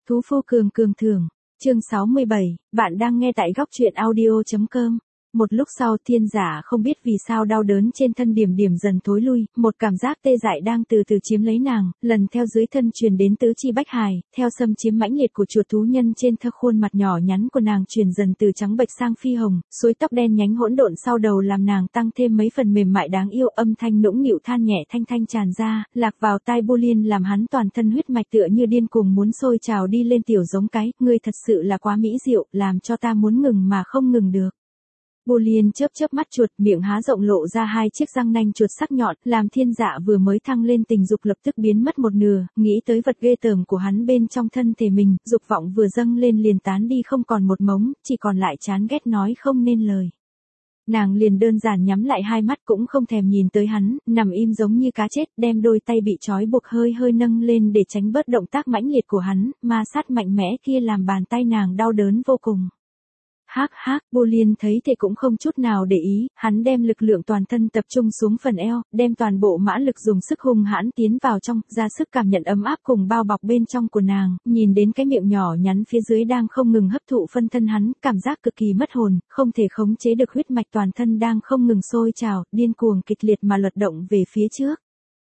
Thú Phu Cường Cường Thưởng, chương 67, bạn đang nghe tại góc truyện audio.com. Một lúc sau Thiên Giả không biết vì sao đau đớn trên thân điểm điểm dần thối lui, một cảm giác tê dại đang từ từ chiếm lấy nàng, lần theo dưới thân truyền đến tứ chi bách hài, theo xâm chiếm mãnh liệt của chuột thú nhân trên thơ khuôn mặt nhỏ nhắn của nàng chuyển dần từ trắng bệch sang phi hồng, suối tóc đen nhánh hỗn độn sau đầu làm nàng tăng thêm mấy phần mềm mại đáng yêu, âm thanh nũng nịu than nhẹ thanh thanh tràn ra, lạc vào tai Bulin làm hắn toàn thân huyết mạch tựa như điên cuồng muốn sôi trào đi lên tiểu giống cái, ngươi thật sự là quá mỹ diệu, làm cho ta muốn ngừng mà không ngừng được. Bulin chớp chớp mắt chuột, miệng há rộng lộ ra hai chiếc răng nanh chuột sắc nhọn, làm Thiên Dạ vừa mới thăng lên tình dục lập tức biến mất một nửa, nghĩ tới vật ghê tởm của hắn bên trong thân thể mình, dục vọng vừa dâng lên liền tán đi không còn một mống, chỉ còn lại chán ghét nói không nên lời. Nàng liền đơn giản nhắm lại hai mắt cũng không thèm nhìn tới hắn, nằm im giống như cá chết, đem đôi tay bị trói buộc hơi hơi nâng lên để tránh bớt động tác mãnh liệt của hắn, ma sát mạnh mẽ kia làm bàn tay nàng đau đớn vô cùng. Hắc hắc, Bulin thấy thế cũng không chút nào để ý, hắn đem lực lượng toàn thân tập trung xuống phần eo, đem toàn bộ mã lực dùng sức hung hãn tiến vào trong, ra sức cảm nhận ấm áp cùng bao bọc bên trong của nàng, nhìn đến cái miệng nhỏ nhắn phía dưới đang không ngừng hấp thụ phân thân hắn, cảm giác cực kỳ mất hồn, không thể khống chế được huyết mạch toàn thân đang không ngừng sôi trào, điên cuồng kịch liệt mà lật động về phía trước.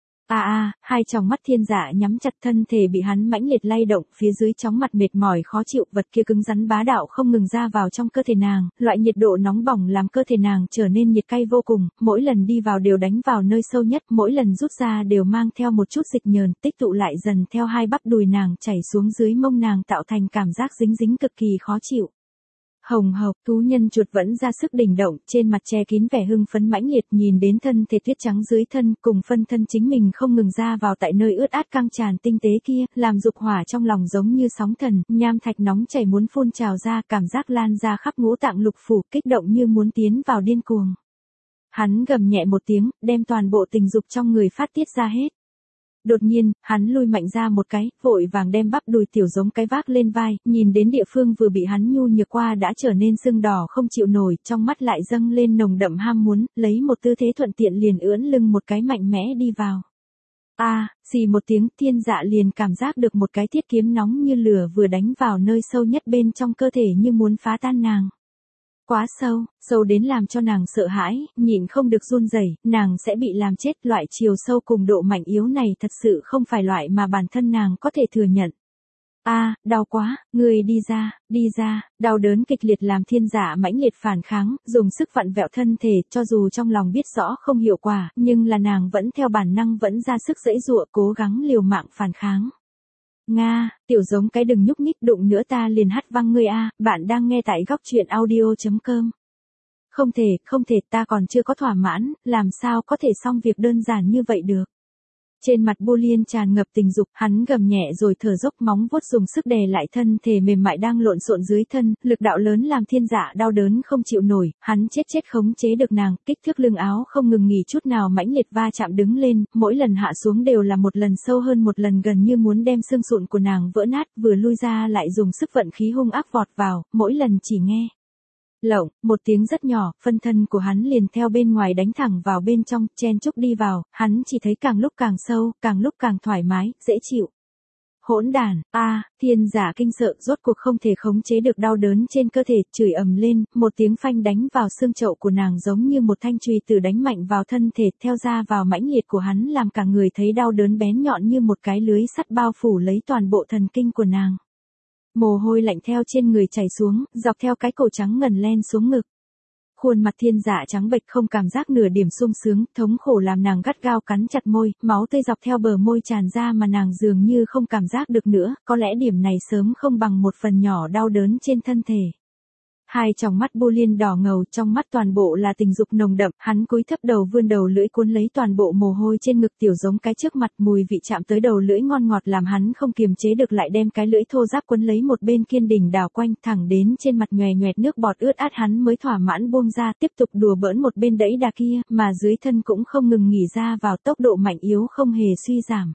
Hai tròng mắt Thiên Dạ nhắm chặt, thân thể bị hắn mãnh liệt lay động, phía dưới chóng mặt mệt mỏi khó chịu, vật kia cứng rắn bá đạo không ngừng ra vào trong cơ thể nàng, loại nhiệt độ nóng bỏng làm cơ thể nàng trở nên nhiệt cay vô cùng, mỗi lần đi vào đều đánh vào nơi sâu nhất, mỗi lần rút ra đều mang theo một chút dịch nhờn, tích tụ lại dần theo hai bắp đùi nàng chảy xuống dưới mông nàng tạo thành cảm giác dính dính cực kỳ khó chịu. Hồng hộc, thú nhân chuột vẫn ra sức đỉnh động, trên mặt che kín vẻ hưng phấn mãnh liệt, nhìn đến thân thể tuyết trắng dưới thân, cùng phân thân chính mình không ngừng ra vào tại nơi ướt át căng tràn tinh tế kia, làm dục hỏa trong lòng giống như sóng thần, nham thạch nóng chảy muốn phun trào ra, cảm giác lan ra khắp ngũ tạng lục phủ, kích động như muốn tiến vào điên cuồng. Hắn gầm nhẹ một tiếng, đem toàn bộ tình dục trong người phát tiết ra hết. Đột nhiên, hắn lui mạnh ra một cái, vội vàng đem bắp đùi tiểu giống cái vác lên vai, nhìn đến địa phương vừa bị hắn nhu nhược qua đã trở nên sưng đỏ không chịu nổi, trong mắt lại dâng lên nồng đậm ham muốn, lấy một tư thế thuận tiện liền ưỡn lưng một cái mạnh mẽ đi vào. Xì một tiếng, Thiên Dạ liền cảm giác được một cái thiết kiếm nóng như lửa vừa đánh vào nơi sâu nhất bên trong cơ thể như muốn phá tan nàng. Quá sâu, sâu đến làm cho nàng sợ hãi, nhịn không được run rẩy, nàng sẽ bị làm chết, loại chiều sâu cùng độ mạnh yếu này thật sự không phải loại mà bản thân nàng có thể thừa nhận. Đau quá, ngươi đi ra, đau đớn kịch liệt làm Thiên Dạ mãnh liệt phản kháng, dùng sức vặn vẹo thân thể, cho dù trong lòng biết rõ không hiệu quả, nhưng là nàng vẫn theo bản năng vẫn ra sức giãy giụa, cố gắng liều mạng phản kháng. Nga, tiểu giống cái đừng nhúc nhích, đụng nữa ta liền hất văng ngươi bạn đang nghe tại góc truyện audio.com. Không thể, ta còn chưa có thỏa mãn, làm sao có thể xong việc đơn giản như vậy được. Trên mặt Bulin tràn ngập tình dục, hắn gầm nhẹ rồi thở dốc, móng vuốt dùng sức đè lại thân thể mềm mại đang lộn xộn dưới thân, lực đạo lớn làm Thiên Dạ đau đớn không chịu nổi, hắn chết khống chế được nàng, kích thước lưng áo không ngừng nghỉ chút nào mãnh liệt va chạm đứng lên, mỗi lần hạ xuống đều là một lần sâu hơn một lần, gần như muốn đem xương sụn của nàng vỡ nát, vừa lui ra lại dùng sức vận khí hung ác vọt vào, mỗi lần chỉ nghe lộng, một tiếng rất nhỏ, phân thân của hắn liền theo bên ngoài đánh thẳng vào bên trong, chen chúc đi vào, hắn chỉ thấy càng lúc càng sâu, càng lúc càng thoải mái, dễ chịu. Hỗn đản, Thiên Giả kinh sợ, rốt cuộc không thể khống chế được đau đớn trên cơ thể, chửi ầm lên, một tiếng phanh đánh vào xương chậu của nàng giống như một thanh chùy từ đánh mạnh vào thân thể, theo ra vào mãnh liệt của hắn làm cả người thấy đau đớn bén nhọn như một cái lưới sắt bao phủ lấy toàn bộ thần kinh của nàng. Mồ hôi lạnh theo trên người chảy xuống, dọc theo cái cổ trắng ngần len xuống ngực. Khuôn mặt Thiên Dạ trắng bệch không cảm giác nửa điểm sung sướng, thống khổ làm nàng gắt gao cắn chặt môi, máu tươi dọc theo bờ môi tràn ra mà nàng dường như không cảm giác được nữa, có lẽ điểm này sớm không bằng một phần nhỏ đau đớn trên thân thể. Hai tròng mắt Bulin đỏ ngầu, trong mắt toàn bộ là tình dục nồng đậm, hắn cúi thấp đầu vươn đầu lưỡi cuốn lấy toàn bộ mồ hôi trên ngực tiểu giống cái trước mặt, mùi vị chạm tới đầu lưỡi ngon ngọt làm hắn không kiềm chế được lại đem cái lưỡi thô ráp quấn lấy một bên kiên đỉnh đảo quanh, thẳng đến trên mặt nhòe nhoẹt nước bọt ướt át hắn mới thỏa mãn buông ra, tiếp tục đùa bỡn một bên đẫy đà kia, mà dưới thân cũng không ngừng nghỉ ra vào, tốc độ mạnh yếu không hề suy giảm.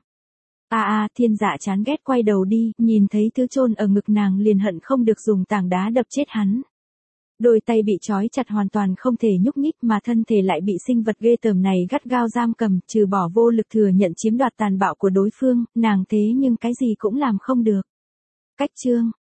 Thiên Dạ chán ghét quay đầu đi, nhìn thấy thứ chôn ở ngực nàng liền hận không được dùng tảng đá đập chết hắn. Đôi tay bị trói chặt hoàn toàn không thể nhúc nhích mà thân thể lại bị sinh vật ghê tởm này gắt gao giam cầm, trừ bỏ vô lực thừa nhận chiếm đoạt tàn bạo của đối phương, nàng thế nhưng cái gì cũng làm không được. Cách chương